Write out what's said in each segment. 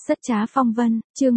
Rất trá phong vân, chương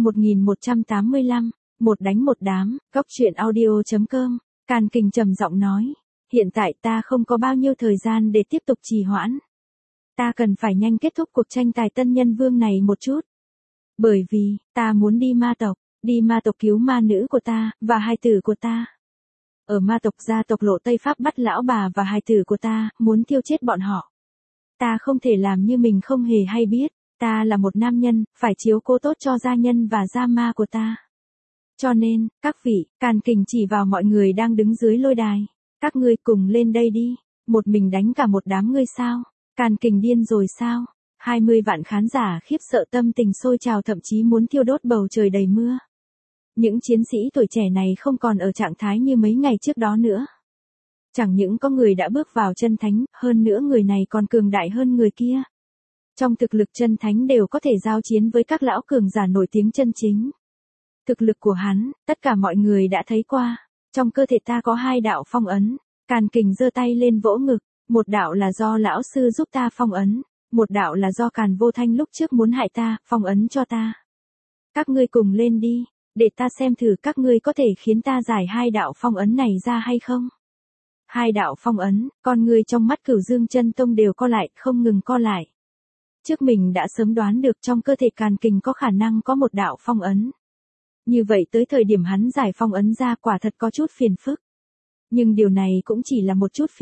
1185, một đánh một đám, góc truyện audio.com, Càn Kình trầm giọng nói. Hiện tại ta không có bao nhiêu thời gian để tiếp tục trì hoãn. Ta cần phải nhanh kết thúc cuộc tranh tài tân nhân vương này một chút. Bởi vì, ta muốn đi ma tộc cứu ma nữ của ta, và hài tử của ta. Ở ma tộc gia tộc Lộ Tây Pháp bắt lão bà và hài tử của ta, muốn tiêu chết bọn họ. Ta không thể làm như mình không hề hay biết. Ta là một nam nhân, phải chiếu cố tốt cho gia nhân và gia ma của ta. Cho nên, các vị, Càn Kình chỉ vào mọi người đang đứng dưới lôi đài. Các ngươi cùng lên đây đi, một mình đánh cả một đám ngươi sao? Càn Kình điên rồi sao? 20 vạn khán giả khiếp sợ tâm tình sôi trào thậm chí muốn thiêu đốt bầu trời đầy mưa. Những chiến sĩ tuổi trẻ này không còn ở trạng thái như mấy ngày trước đó nữa. Chẳng những có người đã bước vào chân thánh, hơn nữa người này còn cường đại hơn người kia. Trong thực lực chân thánh đều có thể giao chiến với các lão cường giả nổi tiếng chân chính. Thực lực của hắn, tất cả mọi người đã thấy qua. Trong cơ thể ta có 2 đạo phong ấn. Càn Kình giơ tay lên vỗ ngực. Một đạo là do lão sư giúp ta phong ấn. Một đạo là do Càn Vô Thanh lúc trước muốn hại ta, phong ấn cho ta. Các ngươi cùng lên đi, để ta xem thử các ngươi có thể khiến ta giải 2 đạo phong ấn này ra hay không. 2 đạo phong ấn, con người trong mắt Cửu Dương Chân Tông đều co lại, không ngừng co lại. Trước mình đã sớm đoán được trong cơ thể Càn Kình có khả năng có một đạo phong ấn. Như vậy tới thời điểm hắn giải phong ấn ra quả thật có chút phiền phức. Nhưng điều này cũng chỉ là một chút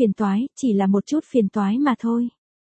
phiền toái mà thôi.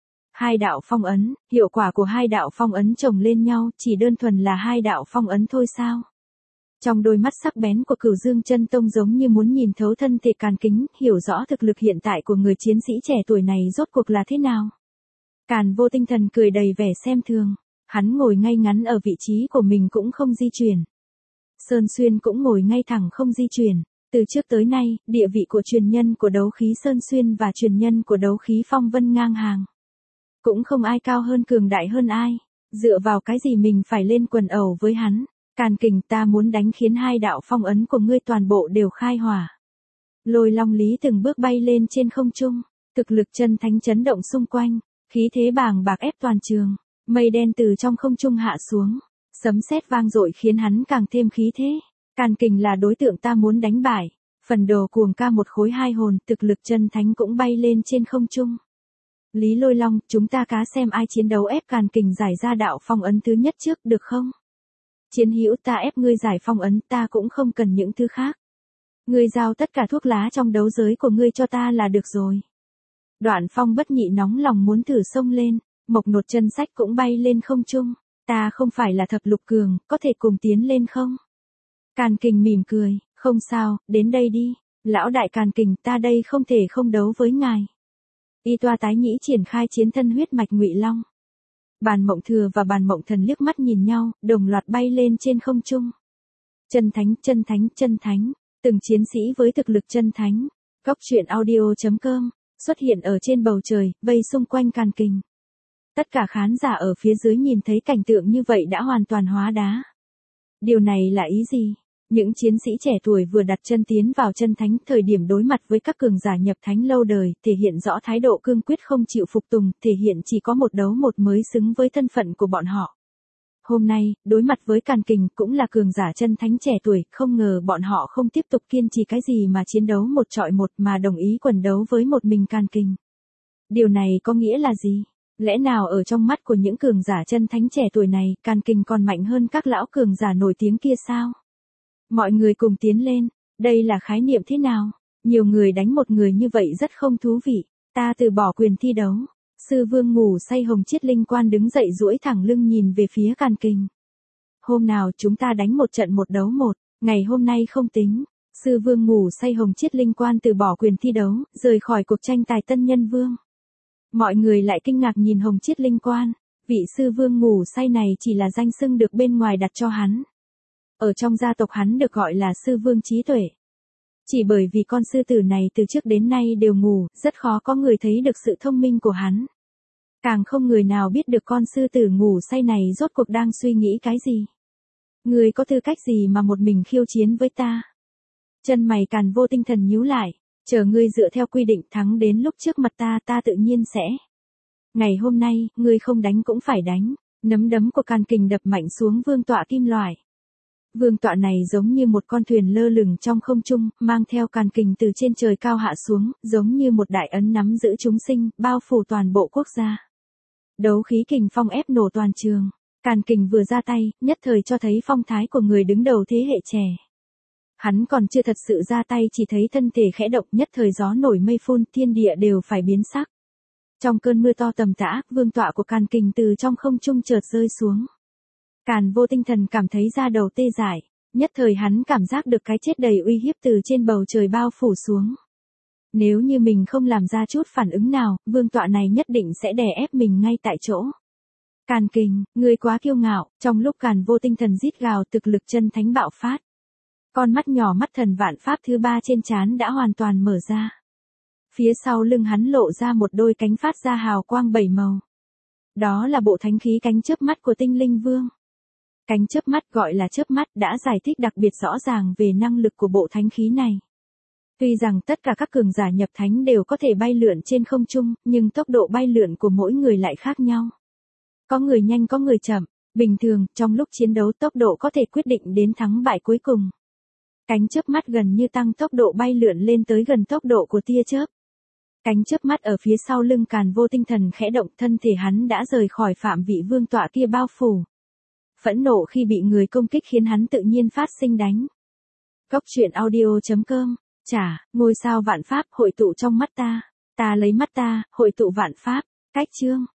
2 đạo phong ấn, hiệu quả của 2 đạo phong ấn chồng lên nhau chỉ đơn thuần là 2 đạo phong ấn thôi sao? Trong đôi mắt sắc bén của Cửu Dương Chân Tông giống như muốn nhìn thấu thân thể Càn Kình, hiểu rõ thực lực hiện tại của người chiến sĩ trẻ tuổi này rốt cuộc là thế nào. Càn Vô Tinh Thần cười đầy vẻ xem thường, hắn ngồi ngay ngắn ở vị trí của mình cũng không di chuyển. Sơn Xuyên cũng ngồi ngay thẳng không di chuyển. Từ trước tới nay, địa vị của truyền nhân của đấu khí Sơn Xuyên và truyền nhân của đấu khí Phong Vân ngang hàng. Cũng không ai cao hơn cường đại hơn ai. Dựa vào cái gì mình phải lên quần ẩu với hắn. Càn Kình, ta muốn đánh khiến 2 đạo phong ấn của ngươi toàn bộ đều khai hỏa. Lôi Long Lý từng bước bay lên trên không trung. Thực lực chân thánh chấn động xung quanh. Khí thế bàng bạc ép toàn trường. Mây đen từ trong không trung hạ xuống. Sấm sét vang dội khiến hắn càng thêm khí thế. Càn Kình là đối tượng ta muốn đánh bại. Phần đồ cuồng ca một khối 2 hồn, thực lực chân thánh cũng bay lên trên không trung. Lý Lôi Long, chúng ta cá xem ai chiến đấu ép Càn Kình giải ra đạo phong ấn thứ nhất trước được không? Chiến hữu, ta ép ngươi giải phong ấn, ta cũng không cần những thứ khác. Ngươi giao tất cả thuốc lá trong đấu giới của ngươi cho ta là được rồi. Đoạn Phong Bất Nhị nóng lòng muốn thử xông lên, Mộc Nột Chân Sách cũng bay lên không trung. Ta không phải là thập lục cường, có thể cùng tiến lên không? Càn Kình mỉm cười, không sao, đến đây đi. Lão đại Càn Kình, ta đây không thể không đấu với ngài. Y Toa Tái Nhĩ triển khai chiến thân huyết mạch Ngụy Long. Bàn Mộng Thừa và Bàn Mộng Thần liếc mắt nhìn nhau, đồng loạt bay lên trên không trung. Chân thánh, từng chiến sĩ với thực lực chân thánh. Góc truyện audio.com, xuất hiện ở trên bầu trời, vây xung quanh Càn Kình. Tất cả khán giả ở phía dưới nhìn thấy cảnh tượng như vậy đã hoàn toàn hóa đá. Điều này là ý gì? Những chiến sĩ trẻ tuổi vừa đặt chân tiến vào chân thánh, thời điểm đối mặt với các cường giả nhập thánh lâu đời, thể hiện rõ thái độ cương quyết không chịu phục tùng, thể hiện chỉ có một đấu một mới xứng với thân phận của bọn họ. Hôm nay, đối mặt với Càn Kình cũng là cường giả chân thánh trẻ tuổi, không ngờ bọn họ không tiếp tục kiên trì cái gì mà chiến đấu một trọi một mà đồng ý quần đấu với một mình Càn Kình. Điều này có nghĩa là gì? Lẽ nào ở trong mắt của những cường giả chân thánh trẻ tuổi này, Càn Kình còn mạnh hơn các lão cường giả nổi tiếng kia sao? Mọi người cùng tiến lên, đây là khái niệm thế nào? Nhiều người đánh một người như vậy rất không thú vị, ta từ bỏ quyền thi đấu. Sư Vương ngủ say Hồng Chiết Linh Quan đứng dậy duỗi thẳng lưng nhìn về phía Càn Kình. Hôm nào chúng ta đánh một trận một đấu một, ngày hôm nay không tính. Sư Vương ngủ say Hồng Chiết Linh Quan từ bỏ quyền thi đấu, rời khỏi cuộc tranh tài tân nhân vương. Mọi người lại kinh ngạc nhìn Hồng Chiết Linh Quan, vị sư vương ngủ say này chỉ là danh xưng được bên ngoài đặt cho hắn. Ở trong gia tộc hắn được gọi là sư vương trí tuệ. Chỉ bởi vì con sư tử này từ trước đến nay đều ngủ, rất khó có người thấy được sự thông minh của hắn. Càng không người nào biết được con sư tử ngủ say này rốt cuộc đang suy nghĩ cái gì. Ngươi có tư cách gì mà một mình khiêu chiến với ta? Chân mày Càn Vô Tinh Thần nhíu lại. Chờ ngươi dựa theo quy định thắng đến lúc trước mặt ta, ta tự nhiên sẽ. Ngày hôm nay, ngươi không đánh cũng phải đánh. Nắm đấm của Càn Kình đập mạnh xuống vương tọa kim loại. Vương tọa này giống như một con thuyền lơ lửng trong không trung, mang theo Càn Kình từ trên trời cao hạ xuống, giống như một đại ấn nắm giữ chúng sinh, bao phủ toàn bộ quốc gia. Đấu khí kình phong ép nổ toàn trường. Càn Kình vừa ra tay, nhất thời cho thấy phong thái của người đứng đầu thế hệ trẻ. Hắn còn chưa thật sự ra tay, chỉ thấy thân thể khẽ động, nhất thời gió nổi mây phun, thiên địa đều phải biến sắc. Trong cơn mưa to tầm tã, vương tọa của Càn Kình từ trong không trung chợt rơi xuống. Càn Vô Tinh Thần cảm thấy da đầu tê dại, nhất thời hắn cảm giác được cái chết đầy uy hiếp từ trên bầu trời bao phủ xuống. Nếu như mình không làm ra chút phản ứng nào, vương tọa này nhất định sẽ đè ép mình ngay tại chỗ. Càn Kình, ngươi quá kiêu ngạo. Trong lúc Càn Vô Tinh Thần rít gào, thực lực chân thánh bạo phát. Con mắt nhỏ mắt thần vạn pháp thứ 3 trên trán đã hoàn toàn mở ra. Phía sau lưng hắn lộ ra một đôi cánh phát ra hào quang 7 màu. Đó là bộ thánh khí cánh chớp mắt của Tinh Linh Vương. Cánh chớp mắt gọi là chớp mắt đã giải thích đặc biệt rõ ràng về năng lực của bộ thánh khí này. Tuy rằng tất cả các cường giả nhập thánh đều có thể bay lượn trên không trung, nhưng tốc độ bay lượn của mỗi người lại khác nhau. Có người nhanh có người chậm, bình thường, trong lúc chiến đấu tốc độ có thể quyết định đến thắng bại cuối cùng. Cánh chớp mắt gần như tăng tốc độ bay lượn lên tới gần tốc độ của tia chớp. Cánh chớp mắt ở phía sau lưng Càn Vô Tinh Thần khẽ động, thân thể hắn đã rời khỏi phạm vị vương tọa kia bao phủ. Phẫn nộ khi bị người công kích khiến hắn tự nhiên phát sinh đánh. Cốc truyện audio.com. Chả, ngôi sao vạn pháp hội tụ trong mắt ta. Ta lấy mắt ta, hội tụ vạn pháp. Cách chương.